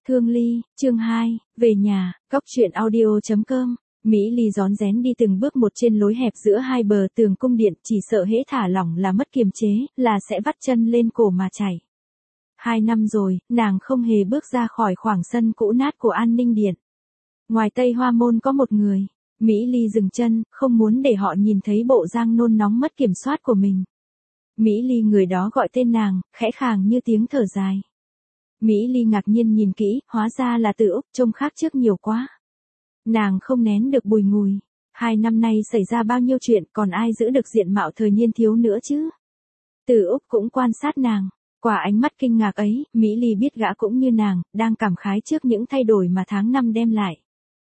Thương Ly, chương 2, về nhà, góc truyện audio.com. Mỹ Ly rón rén đi từng bước một trên lối hẹp giữa hai bờ tường cung điện, chỉ sợ hễ thả lỏng là mất kiềm chế, là sẽ vắt chân lên cổ mà chảy. 2 năm rồi, nàng không hề bước ra khỏi khoảng sân cũ nát của an ninh điện. Ngoài Tây Hoa Môn có một người. Mỹ Ly dừng chân, không muốn để họ nhìn thấy bộ dạng nôn nóng mất kiểm soát của mình. Mỹ Ly, người đó gọi tên nàng, khẽ khàng như tiếng thở dài. Mỹ Ly ngạc nhiên nhìn kỹ, hóa ra là Từ Úc, trông khác trước nhiều quá. Nàng không nén được bùi ngùi. 2 năm nay xảy ra bao nhiêu chuyện, còn ai giữ được diện mạo thời niên thiếu nữa chứ? Từ Úc cũng quan sát nàng. Qua ánh mắt kinh ngạc ấy, Mỹ Ly biết gã cũng như nàng, đang cảm khái trước những thay đổi mà tháng năm đem lại.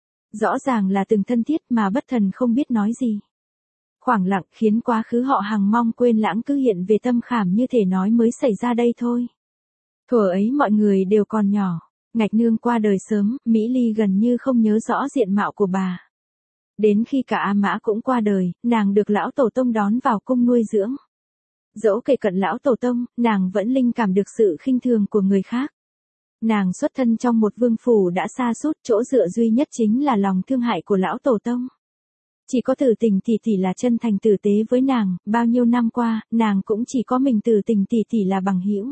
Rõ ràng là từng thân thiết mà bất thần không biết nói gì. Khoảng lặng khiến quá khứ họ hằng mong quên lãng cứ hiện về tâm khảm như thể nói mới xảy ra đây thôi. Thuở ấy mọi người đều còn nhỏ. Ngạch nương qua đời sớm, Mỹ Ly gần như không nhớ rõ diện mạo của bà. Đến khi cả A Mã cũng qua đời, nàng được lão tổ tông đón vào cung nuôi dưỡng. Dẫu kể cận lão tổ tông, nàng vẫn linh cảm được sự khinh thường của người khác. Nàng xuất thân trong một vương phủ đã sa sút, chỗ dựa duy nhất chính là lòng thương hại của lão tổ tông. Chỉ có Từ Tình tỷ tỷ là chân thành tử tế với nàng, bao nhiêu năm qua, nàng cũng chỉ có mình Từ Tình tỷ tỷ là bằng hữu.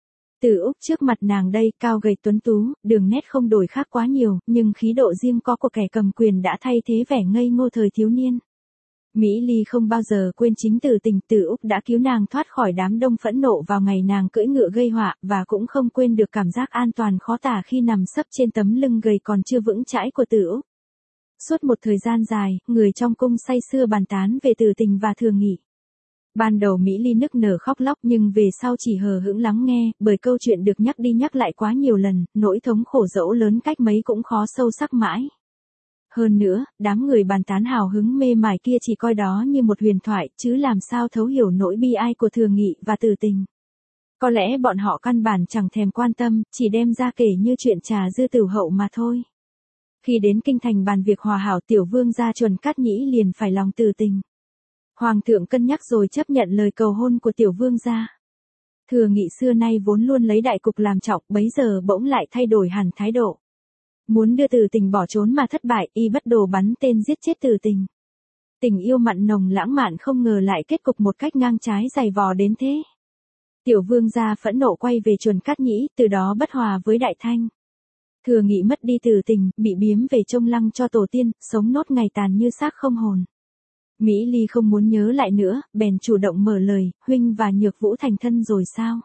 Từ Úc trước mặt nàng đây, cao gầy tuấn tú, đường nét không đổi khác quá nhiều, nhưng khí độ riêng có của kẻ cầm quyền đã thay thế vẻ ngây ngô thời thiếu niên. Mỹ Ly không bao giờ quên chính Từ Tình, Từ Úc đã cứu nàng thoát khỏi đám đông phẫn nộ vào ngày nàng cưỡi ngựa gây họa, và cũng không quên được cảm giác an toàn khó tả khi nằm sấp trên tấm lưng gầy còn chưa vững chãi của Từ Úc. Suốt một thời gian dài, người trong cung say sưa bàn tán về Từ Tình và Thường Nghị. Ban đầu Mỹ Ly nức nở khóc lóc nhưng về sau chỉ hờ hững lắng nghe, bởi câu chuyện được nhắc đi nhắc lại quá nhiều lần, nỗi thống khổ dẫu lớn cách mấy cũng khó sâu sắc mãi. Hơn nữa, đám người bàn tán hào hứng mê mải kia chỉ coi đó như một huyền thoại, chứ làm sao thấu hiểu nỗi bi ai của Thường Nghị và Từ Tình. Có lẽ bọn họ căn bản chẳng thèm quan tâm, chỉ đem ra kể như chuyện trà dư tửu hậu mà thôi. Khi đến kinh thành bàn việc hòa hảo, tiểu vương gia Chuẩn Cát Nhĩ liền phải lòng Từ Tình. Hoàng thượng cân nhắc rồi chấp nhận lời cầu hôn của tiểu vương gia. Thừa Nghị xưa nay vốn luôn lấy đại cục làm trọng, bấy giờ bỗng lại thay đổi hẳn thái độ. Muốn đưa Từ Tình bỏ trốn mà thất bại, y bắt đồ bắn tên giết chết Từ Tình. Tình yêu mặn nồng lãng mạn không ngờ lại kết cục một cách ngang trái dày vò đến thế. Tiểu vương gia phẫn nộ quay về Chuẩn Cát Nhĩ, từ đó bất hòa với Đại Thanh. Thừa Nghị mất đi Từ Tình, bị biếm về trông lăng cho tổ tiên, sống nốt ngày tàn như xác không hồn. Mỹ Ly không muốn nhớ lại nữa, bèn chủ động mở lời, huynh và Nhược Vũ thành thân rồi sao?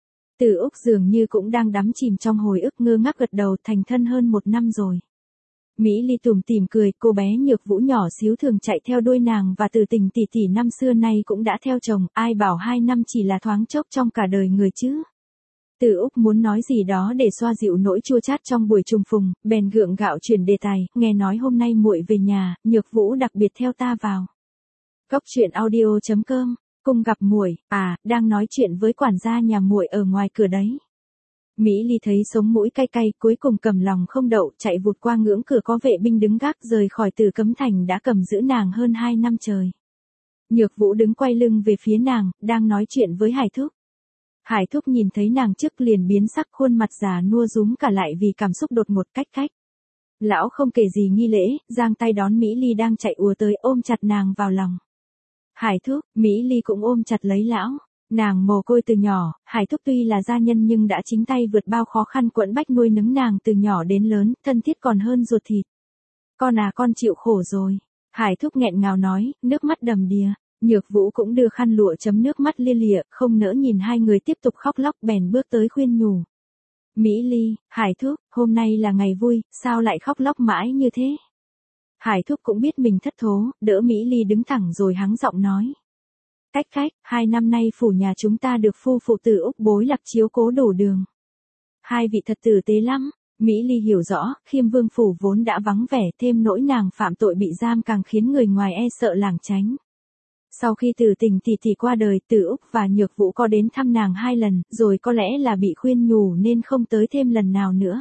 Từ Úc dường như cũng đang đắm chìm trong hồi ức, ngơ ngác gật đầu, thành thân hơn 1 năm rồi. Mỹ Ly tủm tỉm cười, cô bé Nhược Vũ nhỏ xíu thường chạy theo đuôi nàng và Từ Tình tỷ tỷ năm xưa nay cũng đã theo chồng, ai bảo 2 năm chỉ là thoáng chốc trong cả đời người chứ. Từ Úc muốn nói gì đó để xoa dịu nỗi chua chát trong buổi trùng phùng, bèn gượng gạo chuyển đề tài, nghe nói hôm nay muội về nhà, Nhược Vũ đặc biệt theo ta vào. Góc truyện audio.com, cùng gặp muội, đang nói chuyện với quản gia nhà muội ở ngoài cửa đấy. Mỹ Ly thấy sống mũi cay cay, cuối cùng cầm lòng không đậu, chạy vụt qua ngưỡng cửa có vệ binh đứng gác, rời khỏi Tử Cấm Thành đã cầm giữ nàng hơn 2 năm trời. Nhược Vũ đứng quay lưng về phía nàng, đang nói chuyện với Hải Thúc. Hải Thúc nhìn thấy nàng trước liền biến sắc, khuôn mặt già nua rúm cả lại vì cảm xúc đột ngột, cách. Lão không kể gì nghi lễ, giang tay đón Mỹ Ly đang chạy ùa tới, ôm chặt nàng vào lòng. Hải Thúc, Mỹ Ly cũng ôm chặt lấy lão. Nàng mồ côi từ nhỏ, Hải Thúc tuy là gia nhân nhưng đã chính tay vượt bao khó khăn quẫn bách nuôi nấng nàng từ nhỏ đến lớn, thân thiết còn hơn ruột thịt. Con chịu khổ rồi. Hải Thúc nghẹn ngào nói, nước mắt đầm đìa. Nhược Vũ cũng đưa khăn lụa chấm nước mắt lia lịa, không nỡ nhìn hai người tiếp tục khóc lóc, bèn bước tới khuyên nhủ. Mỹ Ly, Hải Thúc, hôm nay là ngày vui, sao lại khóc lóc mãi như thế? Hải Thúc cũng biết mình thất thố, đỡ Mỹ Ly đứng thẳng rồi hắng giọng nói. Cách, 2 năm nay phủ nhà chúng ta được phu phụ Từ Úc bối lạc chiếu cố đủ đường. Hai vị thật tử tế lắm. Mỹ Ly hiểu rõ, Khiêm Vương phủ vốn đã vắng vẻ, thêm nỗi nàng phạm tội bị giam càng khiến người ngoài e sợ lảng tránh. Sau khi Từ Tình tỷ tỷ qua đời, Từ Úc và Nhược Vũ có đến thăm nàng 2 lần, rồi có lẽ là bị khuyên nhủ nên không tới thêm lần nào nữa.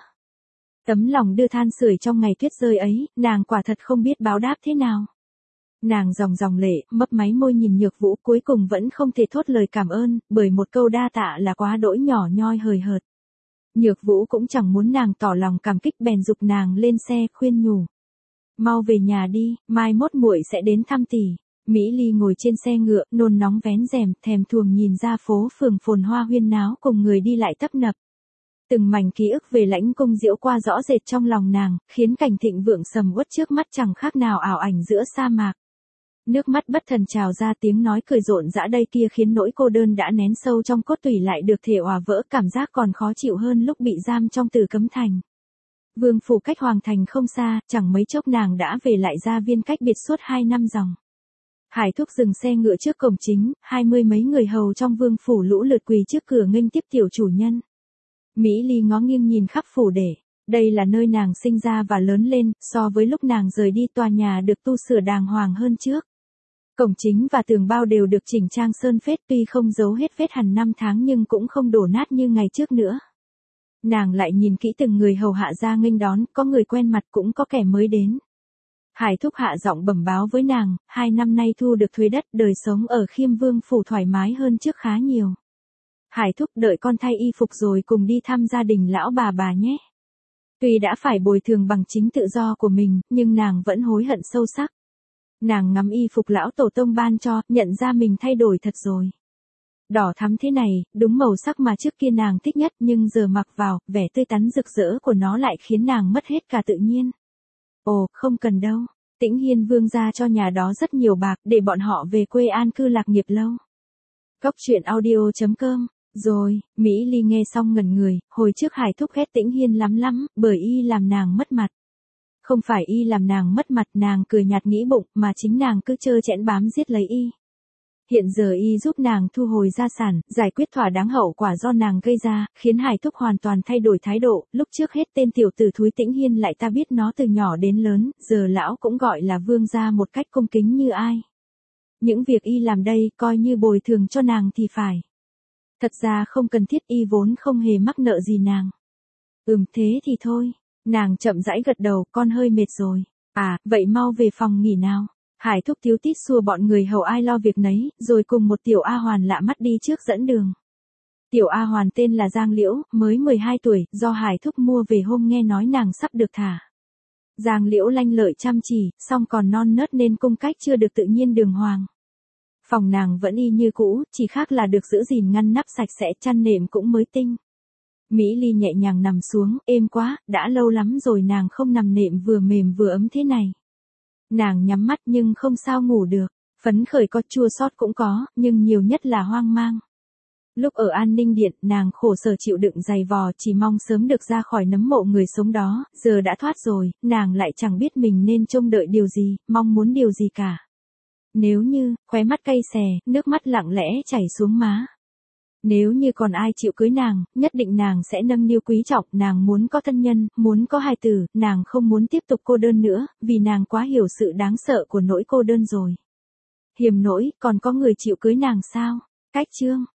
Tấm lòng đưa than sưởi trong ngày tuyết rơi ấy, nàng quả thật không biết báo đáp thế nào. Nàng ròng lệ, mấp máy môi nhìn Nhược Vũ, cuối cùng vẫn không thể thốt lời cảm ơn, bởi một câu đa tạ là quá đỗi nhỏ nhoi hời hợt. Nhược Vũ cũng chẳng muốn nàng tỏ lòng cảm kích bèn giục nàng lên xe khuyên nhủ. Mau về nhà đi, mai mốt muội sẽ đến thăm tỷ. Mỹ Ly ngồi trên xe ngựa, nôn nóng vén rèm, thèm thuồng nhìn ra phố phường phồn hoa huyên náo cùng người đi lại tấp nập. Từng mảnh ký ức về Lãnh Cung diễu qua rõ rệt trong lòng nàng, khiến cảnh thịnh vượng sầm uất trước mắt chẳng khác nào ảo ảnh giữa sa mạc. Nước mắt bất thần trào ra, tiếng nói cười rộn rã đây kia khiến nỗi cô đơn đã nén sâu trong cốt tủy lại được thể òa vỡ, cảm giác còn khó chịu hơn lúc bị giam trong Tử Cấm Thành. Vương phủ cách Hoàng Thành không xa, chẳng mấy chốc nàng đã về lại gia viên cách biệt suốt 2 năm dòng. Hải Thúc dừng xe ngựa trước cổng chính, 20 mấy người hầu trong vương phủ lũ lượt quỳ trước cửa nghênh tiếp tiểu chủ nhân. Mỹ Ly ngó nghiêng nhìn khắp phủ để, đây là nơi nàng sinh ra và lớn lên, so với lúc nàng rời đi tòa nhà được tu sửa đàng hoàng hơn trước. Cổng chính và tường bao đều được chỉnh trang sơn phết, tuy không giấu hết vết hằn năm tháng nhưng cũng không đổ nát như ngày trước nữa. Nàng lại nhìn kỹ từng người hầu hạ ra nghênh đón, có người quen mặt cũng có kẻ mới đến. Hải Thúc hạ giọng bẩm báo với nàng, 2 năm nay thu được thuế đất, đời sống ở Khiêm Vương phủ thoải mái hơn trước khá nhiều. Hải Thúc đợi con thay y phục rồi cùng đi thăm gia đình lão bà nhé. Tuy đã phải bồi thường bằng chính tự do của mình, nhưng nàng vẫn hối hận sâu sắc. Nàng ngắm y phục lão tổ tông ban cho, nhận ra mình thay đổi thật rồi. Đỏ thắm thế này, đúng màu sắc mà trước kia nàng thích nhất, nhưng giờ mặc vào, vẻ tươi tắn rực rỡ của nó lại khiến nàng mất hết cả tự nhiên. Ồ, không cần đâu. Tĩnh Hiên Vương gia cho nhà đó rất nhiều bạc để bọn họ về quê an cư lạc nghiệp lâu. Cóc truyện audio.com. Rồi, Mỹ Ly nghe xong ngẩn người, hồi trước Hải Thúc ghét Tĩnh Hiên lắm, bởi y làm nàng mất mặt. Không phải y làm nàng mất mặt, nàng cười nhạt nghĩ bụng, mà chính nàng cứ trơ trẽn bám giết lấy y. Hiện giờ y giúp nàng thu hồi gia sản, giải quyết thỏa đáng hậu quả do nàng gây ra, khiến Hải Thúc hoàn toàn thay đổi thái độ, lúc trước hết tên tiểu tử thúi Tĩnh Hiên lại ta biết nó từ nhỏ đến lớn, giờ lão cũng gọi là vương gia một cách cung kính như ai. Những việc y làm đây coi như bồi thường cho nàng thì phải. Thật ra không cần thiết, y vốn không hề mắc nợ gì nàng. Thế thì thôi. Nàng chậm rãi gật đầu, con hơi mệt rồi. À, vậy mau về phòng nghỉ nào. Hải Thúc tíu tít xua bọn người hầu ai lo việc nấy, rồi cùng một tiểu A Hoàn lạ mắt đi trước dẫn đường. Tiểu A Hoàn tên là Giang Liễu, mới 12 tuổi, do Hải Thúc mua về hôm nghe nói nàng sắp được thả. Giang Liễu lanh lợi chăm chỉ, song còn non nớt nên cung cách chưa được tự nhiên đường hoàng. Phòng nàng vẫn y như cũ, chỉ khác là được giữ gìn ngăn nắp sạch sẽ, chăn nệm cũng mới tinh. Mỹ Ly nhẹ nhàng nằm xuống, êm quá, đã lâu lắm rồi nàng không nằm nệm vừa mềm vừa ấm thế này. Nàng nhắm mắt nhưng không sao ngủ được, phấn khởi có, chua xót cũng có, nhưng nhiều nhất là hoang mang. Lúc ở An Ninh Điện, nàng khổ sở chịu đựng dày vò, chỉ mong sớm được ra khỏi nấm mộ người sống đó, giờ đã thoát rồi, nàng lại chẳng biết mình nên trông đợi điều gì, mong muốn điều gì cả. Nếu như, khóe mắt cay xè, nước mắt lặng lẽ chảy xuống má. Nếu như còn ai chịu cưới nàng, nhất định nàng sẽ nâng niu quý trọng, nàng muốn có thân nhân, muốn có hài tử, nàng không muốn tiếp tục cô đơn nữa, vì nàng quá hiểu sự đáng sợ của nỗi cô đơn rồi. Hiềm nỗi, còn có người chịu cưới nàng sao? Cách chương